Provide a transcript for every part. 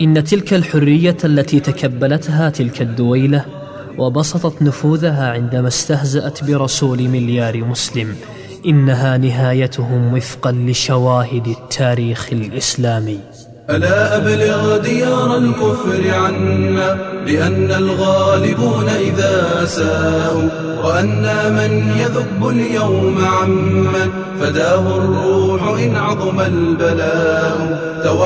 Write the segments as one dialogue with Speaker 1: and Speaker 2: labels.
Speaker 1: إن تلك الحرية التي تكبلتها تلك الدويلة وبسطت نفوذها عندما استهزأت برسول مليار مسلم، إنها نهايتهم وفقا لشواهد التاريخ الإسلامي.
Speaker 2: ألا أبلغ ديار الكفر عنا بأن الغالبون إذا أساءوا، وأنا من يذب اليوم عمن فداه الروح إن عظم البلاء.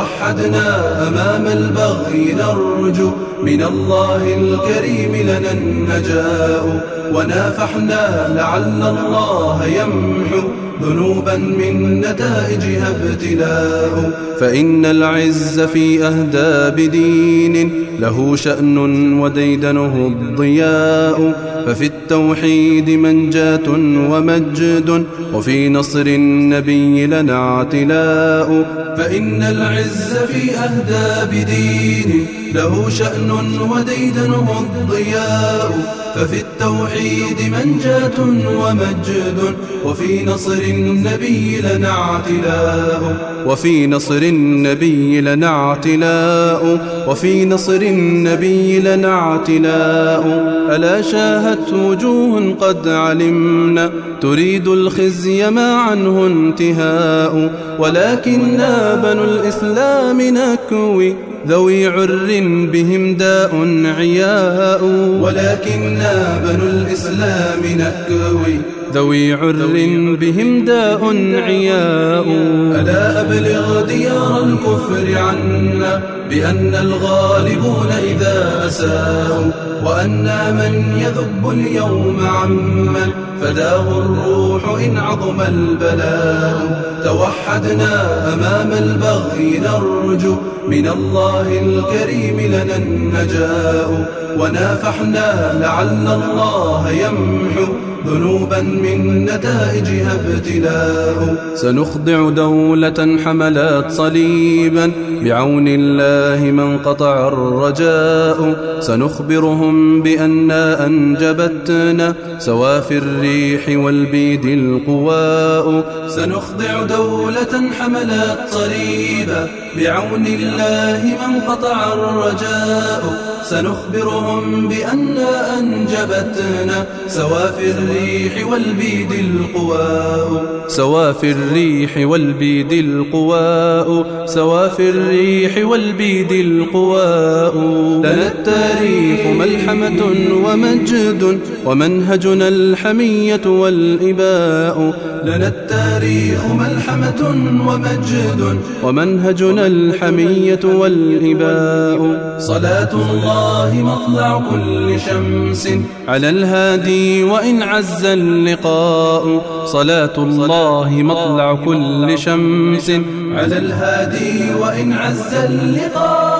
Speaker 2: توحدنا أمام البغي نرجو من الله الكريم لنا النجاء، ونافحنا لعل الله يمحو ذنوبا من نتائجها ابتلاء. فإن العز في أهداب دين له شأن وديدنه الضياء، ففي التوحيد منجاة ومجد وفي نصر النبي لنا اعتلاء. فإن العز في أهداب دين له شأن وديدنه الضياء، ففي التوحيد منجاة ومجد وفي نصر النبي لنا اعتلاء. وفي نصر النبي لنا اعتلاء. وفي نصر النبي لنا اعتلاء. ألا شاهت وجوه قد علمنا تريد الخزي ما عنه انتهاء، ولكننا بنو الإسلام نكوي ذوي عر بهم داء عياء. ولكننا بنو الإسلام نكوي ذوي عر بهم داء عياء. ألا أبلغ ديار الكفر عنا بأن الغالبون إذا أساءوا، وأنا من يذب اليوم عمن فداه الروح إن عظم البلاء. توحدنا أمام البغي نرجو من الله الكريم لنا النجاء، ونافحنا لعل الله يمحو ذنوبا من نتائجها ابتلاء. سنخضع دولة حملت صليبا بعون الله من قطع الرجاء. سنخبرهم بأننا أنجبتنا سوافي الريح والبيد القواء. سنخضع دولة حملت صليبا بعون الله من قطع الرجاء. سنخبرهم بأننا أنجبتنا سوافي الريح والبيد القواء. سوافي الريح والبيد القواء. سوافي الريح والبيد القواء. لنا التاريخ ملحمة ومجد ومنهجنا الحمية والإباء. لنا التاريخ ملحمة ومجد ومنهجنا الحمية والإباء. صلاة الله مطلع كل شمس على الهادي وإن عز اللقاء. صلاة الله مطلع كل شمس على الهادي وإن عز اللقاء.